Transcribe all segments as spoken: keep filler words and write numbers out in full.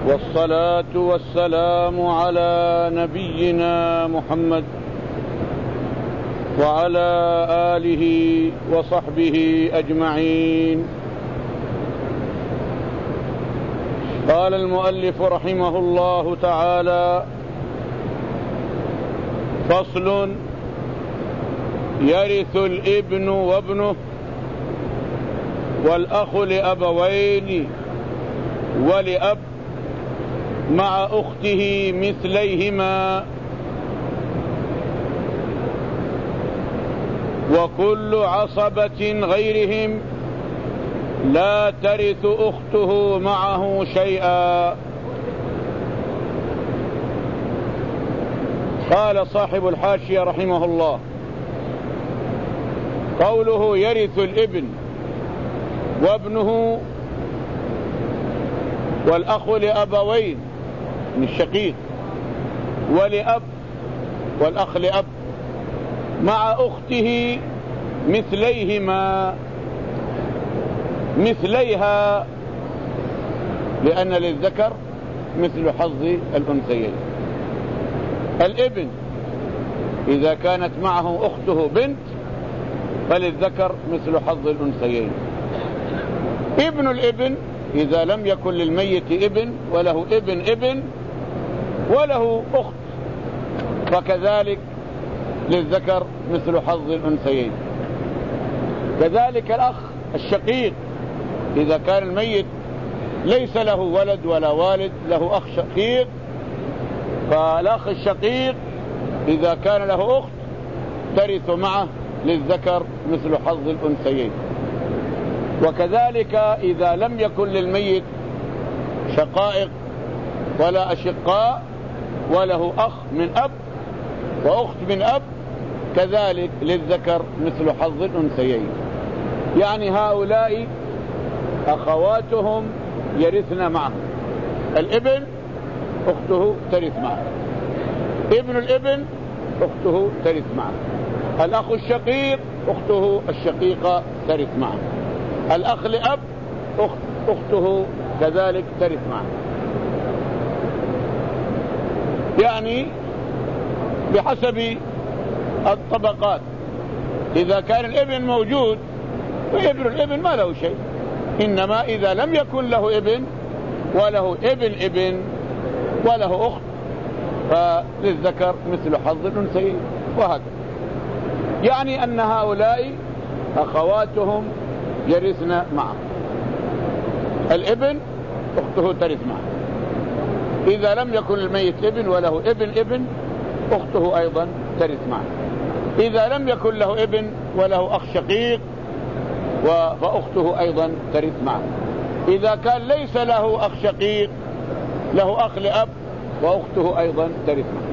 والصلاة والسلام على نبينا محمد وعلى آله وصحبه أجمعين. قال المؤلف رحمه الله تعالى: فصل: يرث الابن وابنه والأخ لأبوين ولأب مع أخته مثليهما، وكل عصبة غيرهم لا ترث أخته معه شيئا. قال صاحب الحاشية رحمه الله: قوله يرث الابن وابنه والأخ لأبوين من الشقيق ولأب والأخ لأب مع أخته مثليهما مثليها، لأن للذكر مثل حظ الأنثيين. الابن إذا كانت معه أخته بنت فللذكر مثل حظ الأنثيين. ابن الابن إذا لم يكن للميت ابن وله ابن ابن وله أخت فكذلك للذكر مثل حظ الأنثيين. كذلك الأخ الشقيق إذا كان الميت ليس له ولد ولا والد، له أخ شقيق، فالأخ الشقيق إذا كان له أخت ترث معه للذكر مثل حظ الأنثيين. وكذلك إذا لم يكن للميت شقائق ولا أشقاء وله أخ من أب وأخت من أب كذلك للذكر مثل حظ الأنثيين. يعني هؤلاء أخواتهم يرثن معه. الابن أخته ترث معه، ابن الابن أخته ترث معه، الأخ الشقيق أخته الشقيقة ترث معه، الأخ لأب أخت أخته كذلك ترث معه. يعني بحسب الطبقات. إذا كان الابن موجود فابن الابن ما له شيء، إنما إذا لم يكن له ابن وله ابن ابن وله أخت فللذكر مثل حظ الأنثيين، وهكذا. يعني أن هؤلاء أخواتهم يرثن معه. الابن أخته ترث معه. إذا لم يكن الميت ابن وله ابن ابن أخته أيضا ترث معه. إذا لم يكن له ابن وله أخ شقيق فأخته أيضا ترث معه. إذا كان ليس له أخ شقيق له أخ لأب وأخته أيضا ترث معه.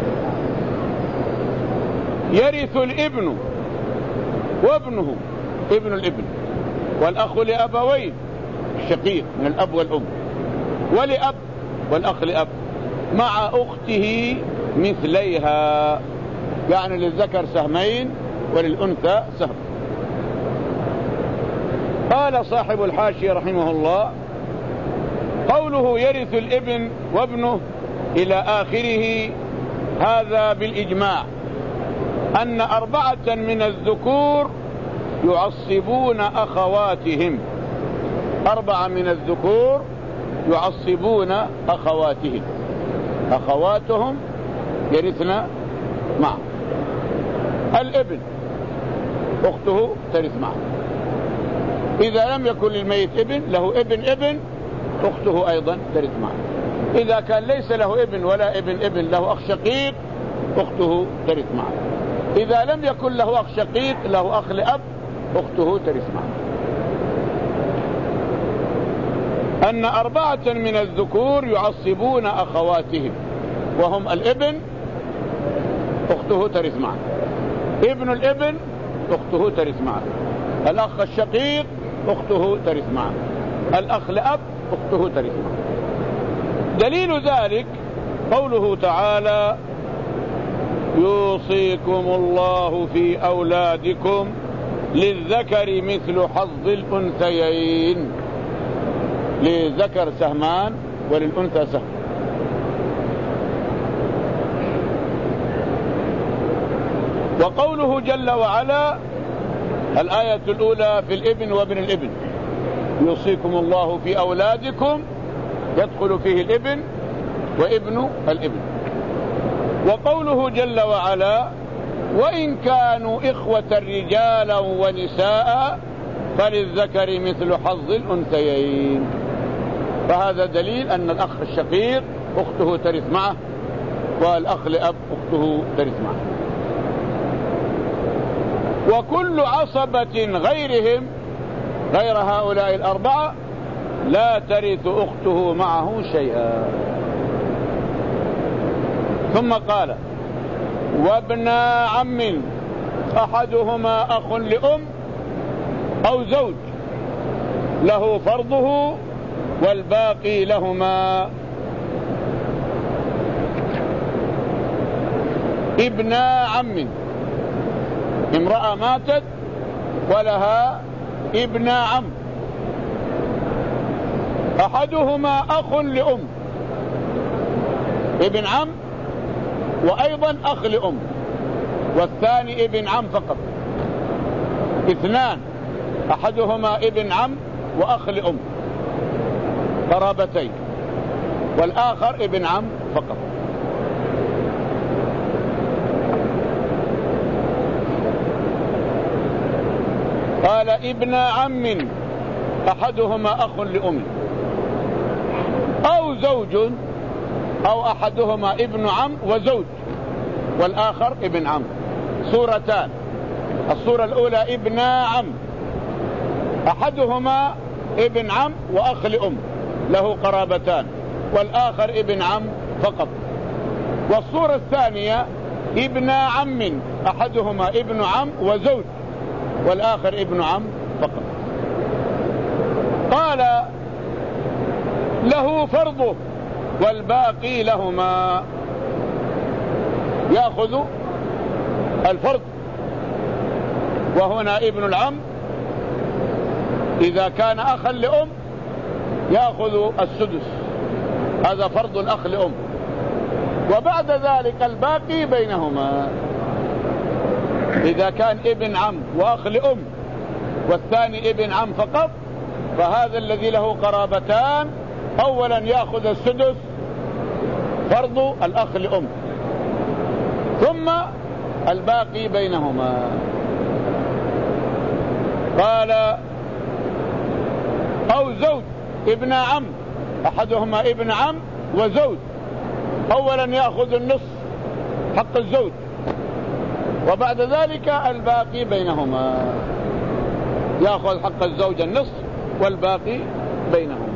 يرث الابن وابنه ابن الابن والأخ لأبوين الشقيق من الأب والأم ولأب والأخ لأب مع أخته مثليها، يعني للذكر سهمين وللأنثى سهم. قال صاحب الحاشية رحمه الله: قوله يرث الابن وابنه إلى آخره هذا بالإجماع أن أربعة من الذكور يعصبون أخواتهم. أربعة من الذكور يعصبون أخواتهم، أخواتهم يرثن معه. الابن أخته ترث معه. إذا لم يكن للميت ابن له ابن ابن أخته أيضا ترث معه. إذا كان ليس له ابن ولا ابن ابن له أخ شقيق أخته ترث معه. إذا لم يكن له أخ شقيق له أخ لأب أخته ترث معه. أن أربعة من الذكور يعصبون أخواتهم وهم الابن أخته ترث معه، ابن الابن أخته ترث معه، الأخ الشقيق أخته ترث معه، الأخ لأب أخته ترث معه. دليل ذلك قوله تعالى: يوصيكم الله في أولادكم للذكر مثل حظ الأنثيين. للذكر سهمان وللأنثى سهم. وقوله جل وعلا الآية الأولى في الابن وابن الابن، يوصيكم الله في أولادكم، يدخل فيه الابن وابن الابن. وقوله جل وعلا وإن كانوا إخوة رجالا ونساء فللذكر مثل حظ الأنثيين، فهذا دليل أن الأخ الشقيق أخته ترث معه، والأخ لأب أخته ترث معه. وكل عصبة غيرهم غير هؤلاء الأربعة لا ترث أخته معه شيئا. ثم قال وابن عم أحدهما أخ لأم أو زوج له فرضه والباقي لهما. ابن عم، امرأة ماتت ولها ابن عم، أحدهما أخ لأم، ابن عم وأيضا أخ لأم، والثاني ابن عم فقط. اثنان، أحدهما ابن عم وأخ لأم قرابتين، والآخر ابن عم فقط. قال ابن عم أحدهما أخ لأم أو زوج، أو أحدهما ابن عم وزوج والآخر ابن عم. صورتان، الصورة الأولى ابن عم أحدهما ابن عم وأخ لأم له قرابتان، والآخر ابن عم فقط. والصورة الثانية ابن عم أحدهما ابن عم وزوج والآخر ابن عم فقط. قال له فرضه والباقي لهما، يأخذ الفرض، وهنا ابن العم إذا كان أخا لأم يأخذ السدس، هذا فرض الأخ لأم، وبعد ذلك الباقي بينهما. إذا كان ابن عم وأخ لأم والثاني ابن عم فقط، فهذا الذي له قرابتان أولا يأخذ السدس فرض الأخ لأم، ثم الباقي بينهما. قال أو زوج ابن عم أحدهما ابن عم وزوج، أولا يأخذ النصف حق الزوج، وبعد ذلك الباقي بينهما، يأخذ حق الزوج النصف والباقي بينهما،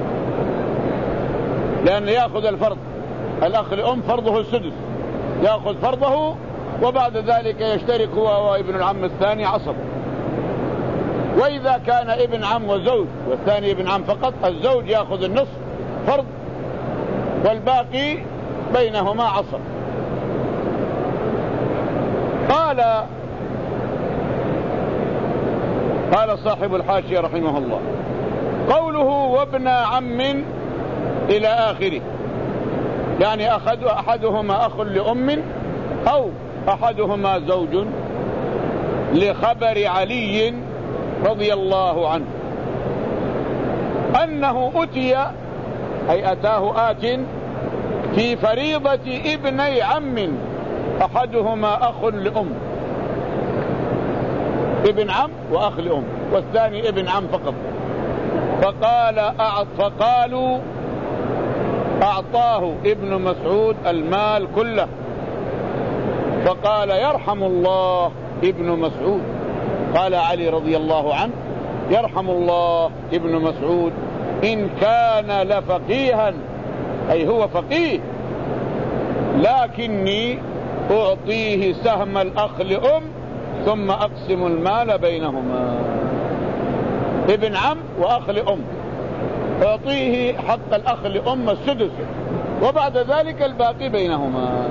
لأن يأخذ الفرض الأخ لأم فرضه السدس، يأخذ فرضه، وبعد ذلك يشترك هو وابن العم الثاني عصب. وإذا كان ابن عم وزوج والثاني ابن عم فقط، الزوج يأخذ النصف فرض والباقي بينهما عصب. قال قال صاحب الحاشية رحمه الله قوله وابن عم إلى آخره، يعني أخذ أحدهما أخ لأم أو أحدهما زوج، لخبر علي رضي الله عنه أنه أتي، أي أتاه آت في فريضة ابني عم أحدهما أخ لأم، ابن عم وأخ لأم، والثاني ابن عم فقط. فقال أعط فقالوا أعطاه ابن مسعود المال كله، فقال يرحم الله ابن مسعود. قال علي رضي الله عنه يرحم الله ابن مسعود إن كان لفقيها، أي هو فقيه، لكني أعطيه سهم الأخ لأم ثم أقسم المال بينهما. ابن عم وأخ لأم أعطيه حق الأخ لأم السدس، وبعد ذلك الباقي بينهما.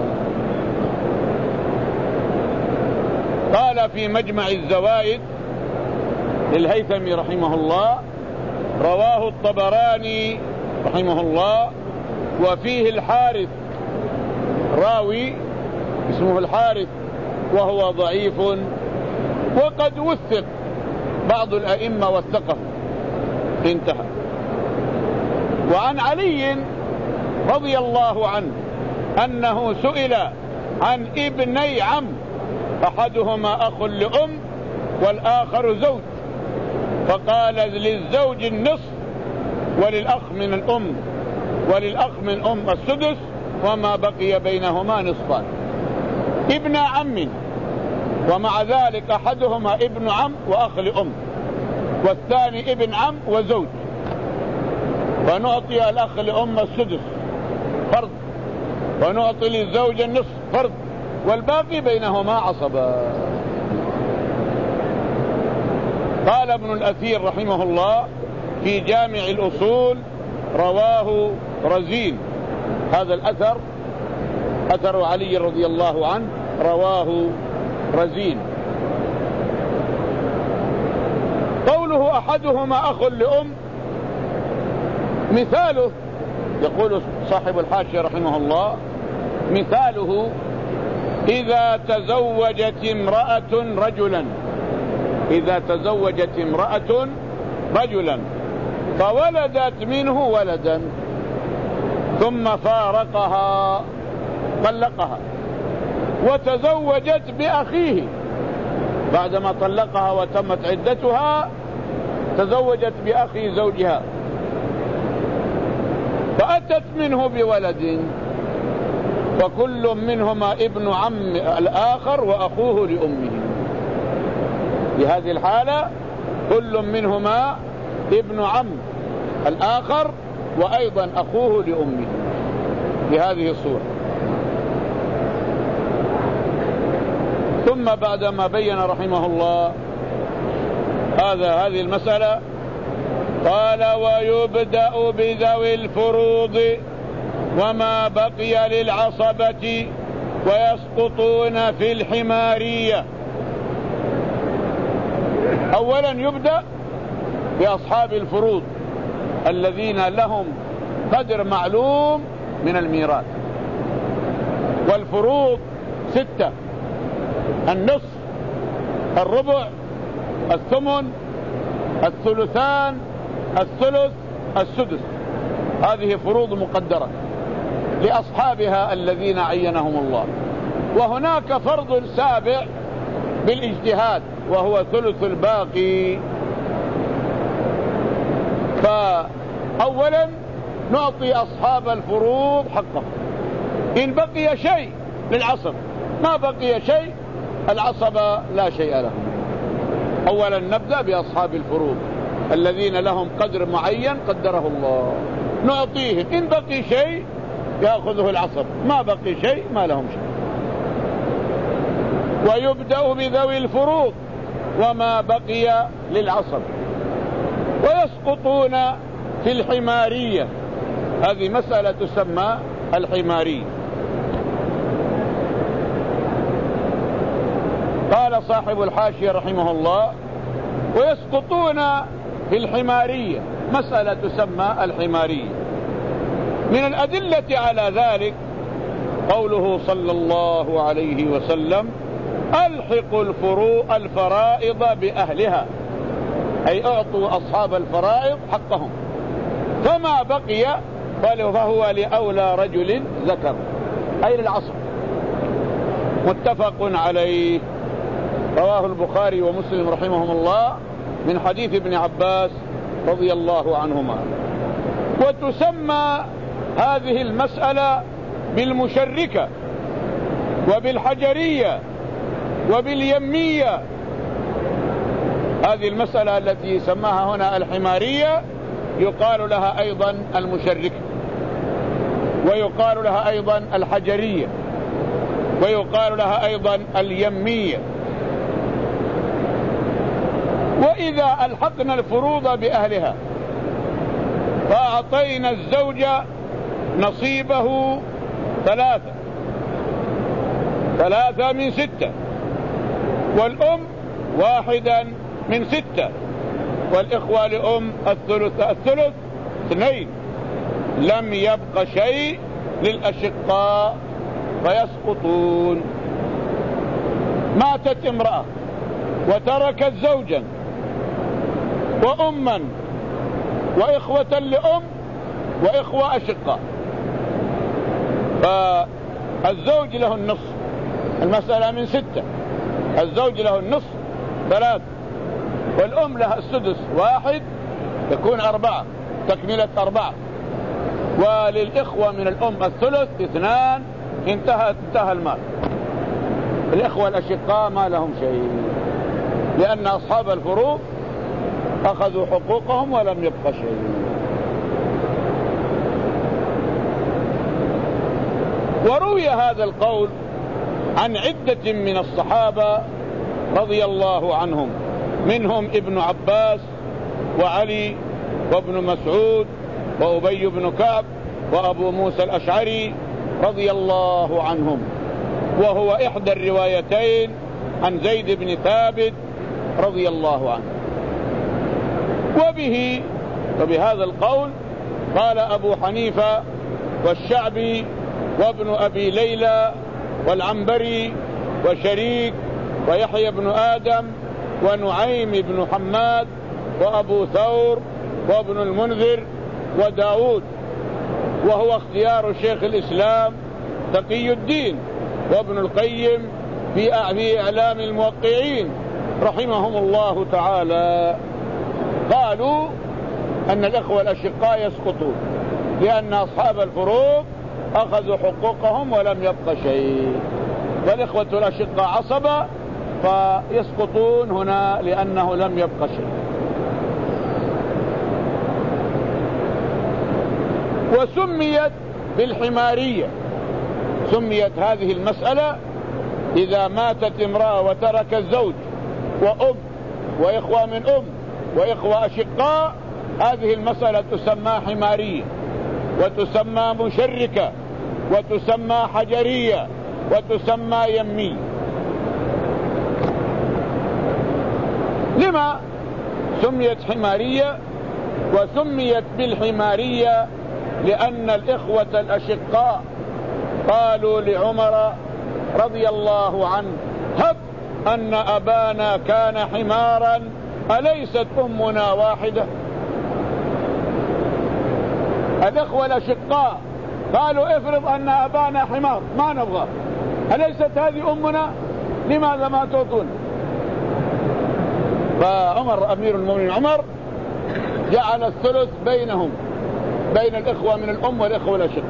قال في مجمع الزوائد للهيثمي رحمه الله رواه الطبراني رحمه الله، وفيه الحارث راوي اسمه الحارث وهو ضعيف، وقد وثق بعض الأئمة وثقه. انتهى. وعن علي رضي الله عنه أنه سئل عن ابني عم، أحدهما أخ لأم والآخر زوج، فقال للزوج النصف وللأخ من الأم وللأخ من أم السدس، وما بقي بينهما نصفان. ابن عم، ومع ذلك أحدهما ابن عم وأخ لأم، والثاني ابن عم وزوج، فنعطي الأخ لأم السدس فرض، ونعطي للزوج النصف فرض، والباقي بينهما عصبة. قال ابن الأثير رحمه الله في جامع الأصول: رواه رزين. هذا الأثر أثر علي رضي الله عنه، رواه رزين. قوله أحدهما أخ لأم، مثاله يقول صاحب الحاشية رحمه الله: مثاله إذا تزوجت امرأة رجلا إذا تزوجت امرأة رجلا فولدت منه ولدا ثم فارقها طلقها، وتزوجت بأخيه بعدما طلقها وتمت عدتها، تزوجت بأخي زوجها فأتت منه بولد، فكل منهما ابن عم الآخر وأخوه لأمه. في هذه الحالة كل منهما ابن عم الآخر وأيضا أخوه لأمه بهذه الصورة. ثم بعدما بين رحمه الله هذا هذه المسألة قال: ويبدأ بذوي الفروض وما بقي للعصبة ويسقطون في الحمارية. أولا يبدأ بأصحاب الفروض الذين لهم قدر معلوم من الميراث، والفروض ستة: النصف، الربع، الثمن، الثلثان، الثلث، السدس. هذه فروض مقدرة لأصحابها الذين عينهم الله. وهناك فرض سابع بالاجتهاد وهو ثلث الباقي. فأولا نعطي أصحاب الفروض حقهم، إن بقي شيء للعصب، ما بقي شيء العصبة لا شيء لهم. أولا نبدأ بأصحاب الفروض الذين لهم قدر معين قدره الله، نعطيهم، إن بقي شيء يأخذه العصب، ما بقي شيء ما لهم شيء. ويبدأ بذوي الفروض وما بقي للعصب، ويسقطون في الحمارية. هذه مسألة تسمى الحمارية. قال صاحب الحاشية رحمه الله: ويسقطون في الحمارية، مسألة تسمى الحمارية. من الأدلة على ذلك قوله صلى الله عليه وسلم: ألحقوا الفروء الفرائض بأهلها، أي أعطوا أصحاب الفرائض حقهم، فما بقي فهو لأولى رجل ذكر، أي للعصر. متفق عليه، رواه البخاري ومسلم رحمهم الله من حديث ابن عباس رضي الله عنهما. وتسمى هذه المسألة بالمشركة وبالحجرية وباليمية. هذه المسألة التي سماها هنا الحمارية يقال لها أيضا المشركة، ويقال لها أيضا الحجرية، ويقال لها أيضا اليمية. وإذا ألحقنا الفروض بأهلها فأعطينا الزوج نصيبه ثلاثة ثلاثة من ستة، والأم واحدا من ستة، والإخوة لأم الثلث الثلث اثنين، لم يبق شيء للأشقاء فيسقطون. ماتت امرأة وتركت زوجا وأما وإخوة لأم وإخوة أشقاء، فالزوج له النصف، المسألة من ستة، الزوج له النصف ثلاث، والأم لها السدس واحد، يكون أربعة، تكملة أربعة، وللإخوة من الأم الثلث اثنان، انتهى انتهى المال. الإخوة الأشقاء ما لهم شيء، لأن أصحاب الفروض أخذوا حقوقهم ولم يبق شيء. وروي هذا القول عن عدة من الصحابة رضي الله عنهم، منهم ابن عباس وعلي وابن مسعود وأبي بن كعب وأبو موسى الأشعري رضي الله عنهم، وهو إحدى الروايتين عن زيد بن ثابت رضي الله عنه. وبه وبهذا القول قال أبو حنيفة والشعبي وابن أبي ليلى والعنبري وشريك ويحيى بن آدم ونعيم بن حماد وأبو ثور وابن المنذر وداود، وهو اختيار شيخ الإسلام تقي الدين وابن القيم في إعلام الموقعين رحمهم الله تعالى. قالوا أن الإخوة الأشقاء يسقطون لأن أصحاب الفروض أخذوا حقوقهم ولم يبق شيء، والإخوة الأشقاء عصبة فيسقطون هنا لأنه لم يبق شيء. وسميت بالحمارية، سميت هذه المسألة إذا ماتت امرأة وترك الزوج وأم وإخوة من أم وإخوة أشقاء، هذه المسألة تسمى حمارية، وتسمى مشركة، وتسمى حجرية، وتسمى يمي. لما سميت حمارية؟ وسميت بالحمارية لأن الإخوة الأشقاء قالوا لعمر رضي الله عنه: هب أن أبانا كان حمارا أليست أمنا واحدة؟ الإخوة الأشقاء قالوا: افرض أن أبانا حمار ما نبغى، أليست هذه أمنا؟ لماذا ما تعطون؟ فعمر أمير المؤمنين عمر جعل الثلث بينهم، بين الإخوة من الأم والإخوة الأشقاء،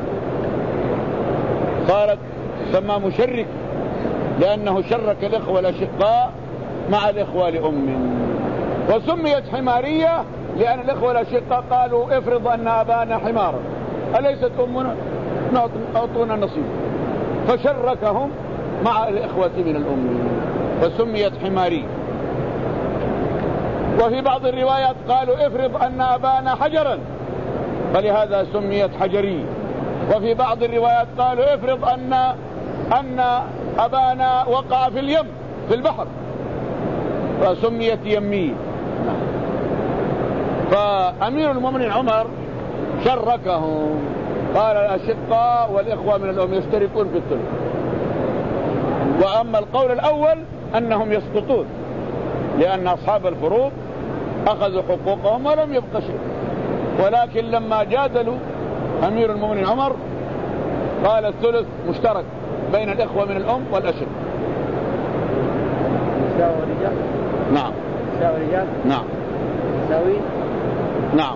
صارت تسمى مشرك لأنه شرك الإخوة الأشقاء مع الإخوة لأم. وسميت حمارية لأن الإخوة الأشقاء قالوا: افرض أن أبانا حمارا أليست أمنا؟ أعطونا نصيب، فشركهم مع الإخوة من الأم، فسميت حمارية. وفي بعض الروايات قالوا: افرض أن أبانا حجرا، فلهذا سميت حجرية. وفي بعض الروايات قالوا: افرض أن أن أبانا وقع في اليم في البحر، فسميت يمية. فأمير المؤمنين عمر شركهم، قال: الأشقاء والإخوة من الأم يشتركون في الثلث. وأما القول الأول أنهم يسقطون لأن أصحاب الفروض أخذوا حقوقهم ولم يبق شيء. ولكن لما جادلوا أمير المؤمنين عمر قال: الثلث مشترك بين الإخوة من الأم والأشقاء. يساوي الرجال؟ نعم. يساوي الرجال؟ نعم. يساوي؟ نعم.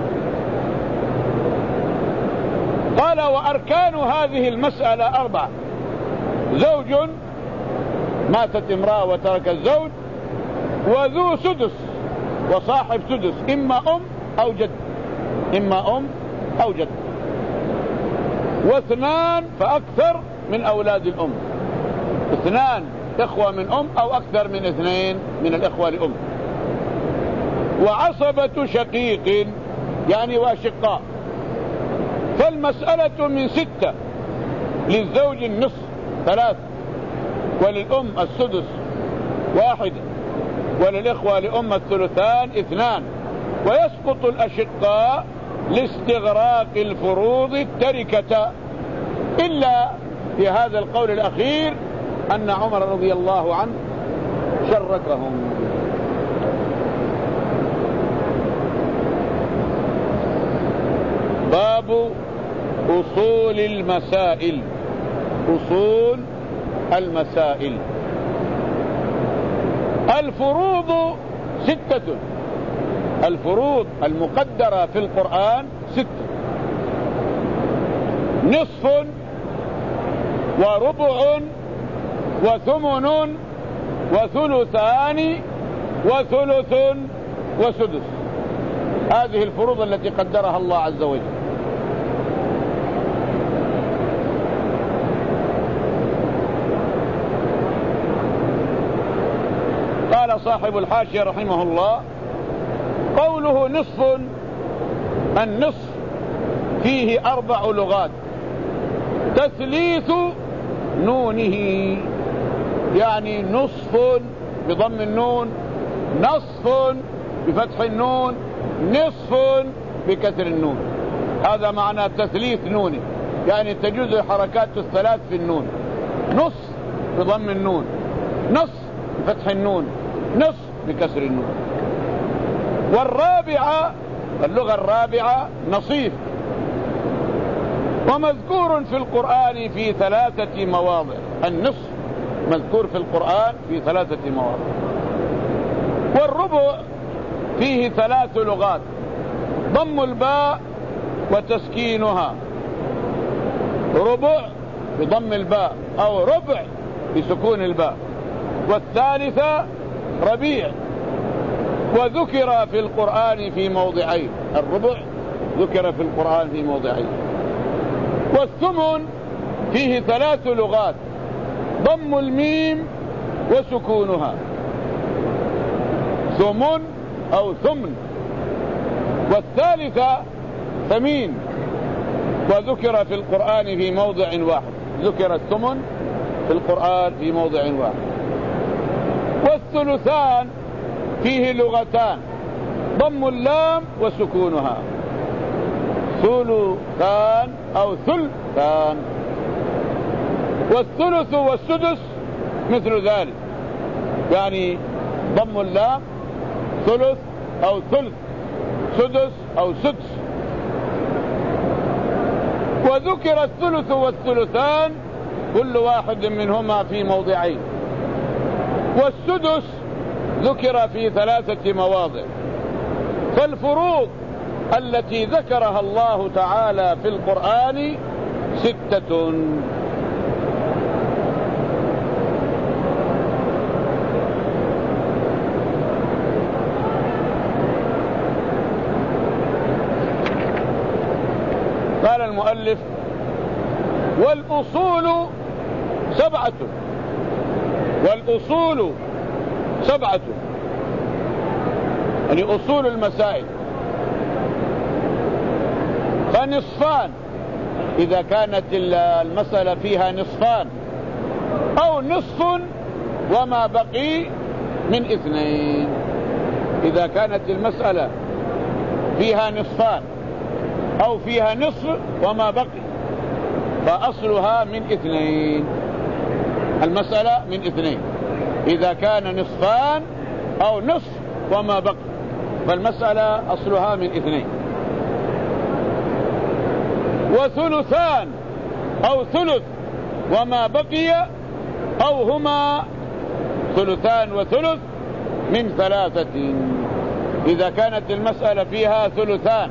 قال: وأركان هذه المسألة أربعة: زوج، ماتت امرأة وترك الزوج، وذو سدس وصاحب سدس، إما أم أو جد، إما أم أو جد، واثنان فأكثر من أولاد الأم، اثنان إخوة من أم أو أكثر من اثنين من الإخوة لأم، وعصبة شقيق يعني واشقاء. فالمسألة من ستة: للزوج النصف ثلاث، وللأم السدس واحد، وللإخوة لأم الثلثان اثنان، ويسقط الأشقاء لاستغراق الفروض التركة، إلا في هذا القول الأخير أن عمر رضي الله عنه شركهم. باب أصول المسائل. أصول المسائل. الفروض ستة. الفروض المقدرة في القرآن ستة: نصف وربع وثمن وثلثان وثلث وسدس. هذه الفروض التي قدرها الله عز وجل. قال صاحب الحاشية رحمه الله: قوله نصف، النصف فيه أربع لغات: تثليث نونه، يعني نصف بضم النون، نصف بفتح النون، نصف بكسر النون. هذا معنى تثليث نونه، يعني تجوز حركات الثلاث في النون: نص بضم النون، نص بفتح النون، نص بكسر النون. والرابعة، اللغة الرابعة نصيف، ومذكور في القرآن في ثلاثة مواضع. النصف مذكور في القرآن في ثلاثة مواضع. والربع فيه ثلاث لغات: ضم الباء وتسكينها، ربع بضم الباء أو ربع بسكون الباء. والثالثة ربيع، وذكر في القرآن في موضعين. الربع ذكر في القرآن في موضعين. والثمن فيه ثلاث لغات: ضم الميم وسكونها، ثمن أو ثمن. والثالثة ثمين، وذكر في القرآن في موضع واحد. ذكر الثمن في القرآن في موضع واحد. والثلثان فيه لغتان: ضم اللام وسكونها، ثلثان أو ثلثان. والثلث والسدس مثل ذلك، يعني ضم اللام ثلث أو ثلث، سدس أو سدس. وذكر الثلث والثلثان كل واحد منهما في موضعين. والسدس ذكر في ثلاثة مواضع. فالفروض التي ذكرها الله تعالى في القرآن ستة. قال المؤلف: والأصول سبعة. والأصول سبعة، يعني أصول المسائل. فنصفان إذا كانت المسألة فيها نصفان، أو نصف وما بقي من اثنين. إذا كانت المسألة فيها نصفان أو فيها نصف وما بقي، فأصلها من اثنين. المسألة من اثنين، إذا كان نصفان أو نصف وما بقي، فالمسألة أصلها من اثنين. وثلثان أو ثلث وما بقي، أو هما ثلثان وثلث من ثلاثة. إذا كانت المسألة فيها ثلثان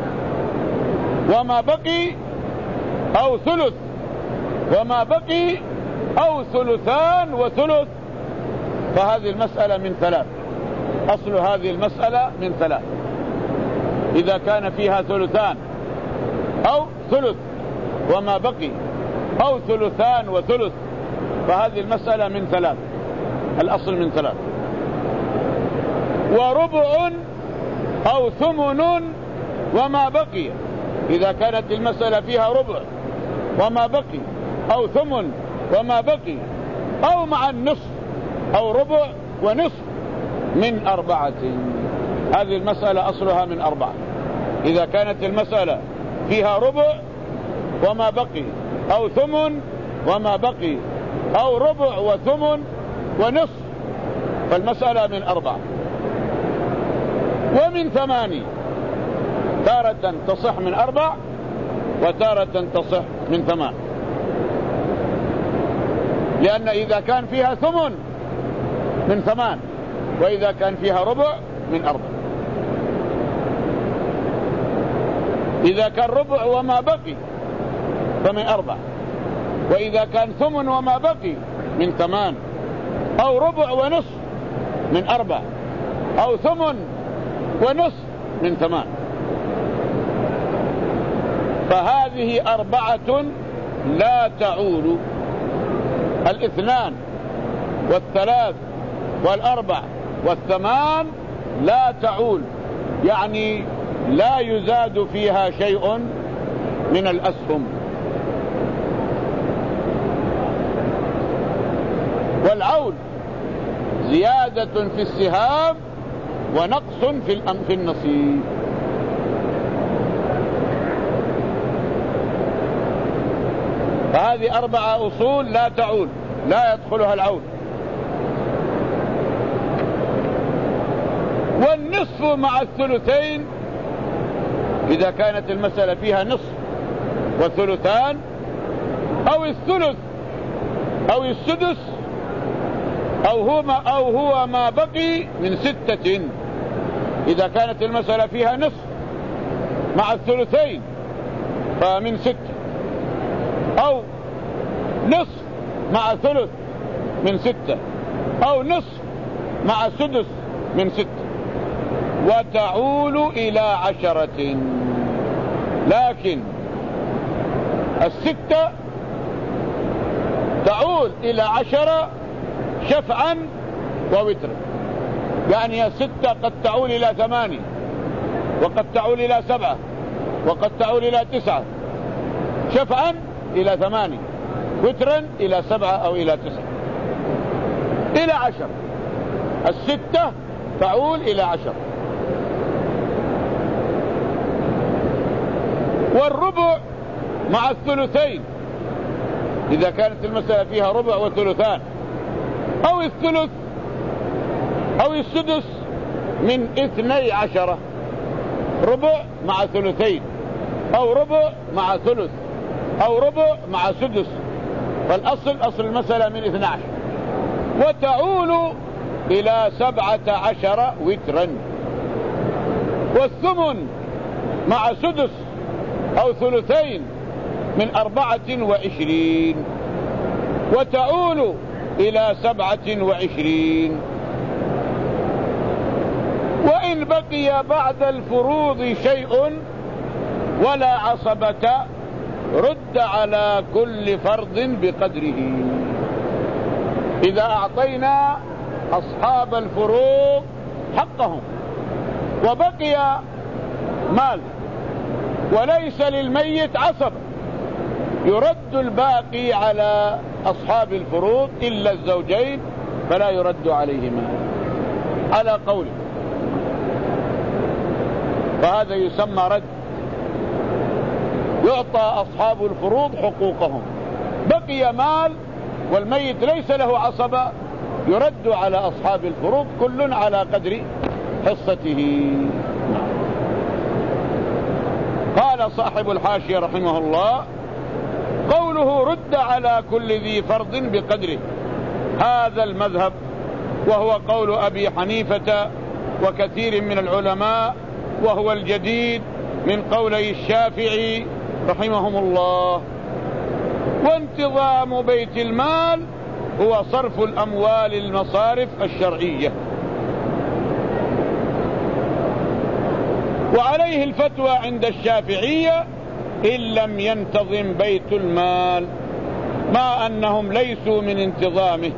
وما بقي، أو ثلث وما بقي، أو ثلثان وثلث، فهذه المسألة من ثلاث. أصل هذه المسألة من ثلاث. إذا كان فيها ثلثان أو ثلث وما بقي، أو ثلثان وثلث، فهذه المسألة من ثلاث. الأصل من ثلاث. وربع أو ثمن وما بقي، إذا كانت المسألة فيها ربع وما بقي، أو ثمن وما بقي، أو مع النصف، أو ربع ونصف، من أربعة. هذه المسألة أصلها من أربعة. إذا كانت المسألة فيها ربع وما بقي، أو ثمن وما بقي، أو ربع وثمن ونصف، فالمسألة من أربعة. ومن ثماني، تارة تصح من أربع وتارة تصح من ثمان، لأن إذا كان فيها ثمن من ثمان، وإذا كان فيها ربع من أربع. إذا كان ربع وما بقي فمن أربع، وإذا كان ثمن وما بقي من ثمان، أو ربع ونصف من أربع، أو ثمن ونصف من ثمان. فهذه أربعة لا تعول. الاثنان والثلاث والأربع والثمان لا تعول، يعني لا يزاد فيها شيء من الأسهم. والعول زيادة في السهام ونقص في في النصيب. فهذه أربعة أصول لا تعول، لا يدخلها العول. والنصف مع الثلثين، إذا كانت المسألة فيها نصف وثلثان، أو الثلث أو السدس، أو هو ما, أو هو ما بقي من ستة. إذا كانت المسألة فيها نصف مع الثلثين فمن ستة، أو نصف مع ثلث من ستة، أو نصف مع سدس من ستة. وتعول إلى عشرة، لكن الستة تعول إلى عشرة شفعا ووترا. يعني الستة قد تعول إلى ثمانية، وقد تعول إلى سبعة، وقد تعول إلى تسعة. شفعا إلى ثمانية، وترا إلى سبعة أو إلى تسعة، إلى عشر. الستة تعول إلى عشر. والربع مع الثلثين، إذا كانت المسألة فيها ربع وثلثان، أو الثلث أو السدس من اثني عشرة. ربع مع ثلثين، أو ربع مع ثلث، أو ربع مع سدس، فالأصل أصل المسألة من اثني عشر. وتعول إلى سبعة عشر وترا. والثمن مع سدس أو ثلثين من أربعة وعشرين، وتعول إلى سبعة وعشرين. وإن بقي بعد الفروض شيء ولا عصبة رد على كل فرض بقدره. إذا أعطينا أصحاب الفروض حقهم وبقي مال وليس للميت عصبة، يرد الباقي على أصحاب الفروض إلا الزوجين، فلا يرد عليهما على قوله. فهذا يسمى رد. يعطى أصحاب الفروض حقوقهم، بقي مال والميت ليس له عصبة، يرد على أصحاب الفروض كل على قدر حصته. قال صاحب الحاشية رحمه الله: قوله رد على كل ذي فرض بقدره، هذا المذهب وهو قول أبي حنيفة وكثير من العلماء، وهو الجديد من قولي الشافعي رحمهم الله. وانتظام بيت المال هو صرف الأموال المصارف الشرعية. وعليه الفتوى عند الشافعية إن لم ينتظم بيت المال، مع أنهم ليسوا من انتظامه.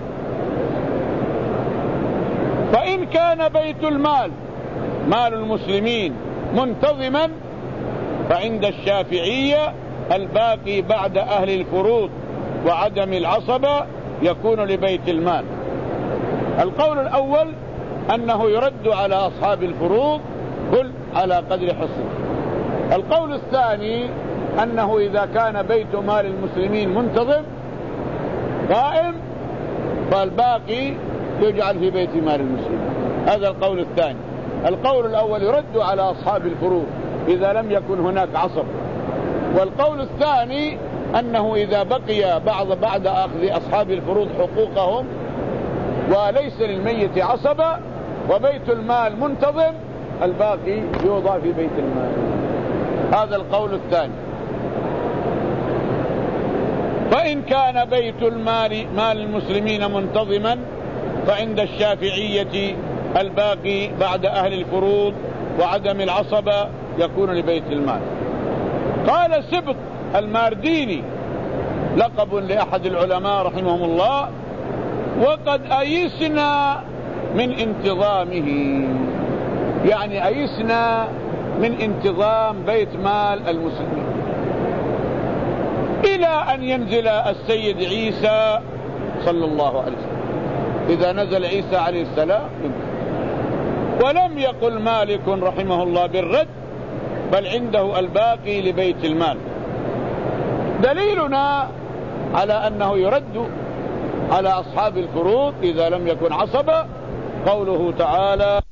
فإن كان بيت المال مال المسلمين منتظما فعند الشافعية الباقي بعد أهل الفروض وعدم العصبة يكون لبيت المال. القول الأول أنه يرد على أصحاب الفروض كل على قدر حصته، القول الثاني أنه إذا كان بيت مال المسلمين منتظم قائم فالباقي يجعل في بيت مال المسلمين. هذا القول الثاني. القول الأول يرد على أصحاب الفروض إذا لم يكن هناك عصب. والقول الثاني أنه إذا بقي بعض بعد أخذ أصحاب الفروض حقوقهم وليس للميت عصبة وبيت المال منتظم الباقي يوضع في بيت المال. هذا القول الثاني. فإن كان بيت المال مال المسلمين منتظما فعند الشافعية الباقي بعد أهل الفروض وعدم العصبة يكون لبيت المال. قال سبط المارديني لقب لأحد العلماء رحمهم الله: وقد أيسنا من انتظامه، يعني أيسنا من انتظام بيت مال المسلمين إلى أن ينزل السيد عيسى صلى الله عليه وسلم. إذا نزل عيسى عليه السلام يمكن. ولم يقل مالك رحمه الله بالرد، بل عنده الباقي لبيت المال. دليلنا على أنه يرد على أصحاب الفروض إذا لم يكن عصبة قوله تعالى: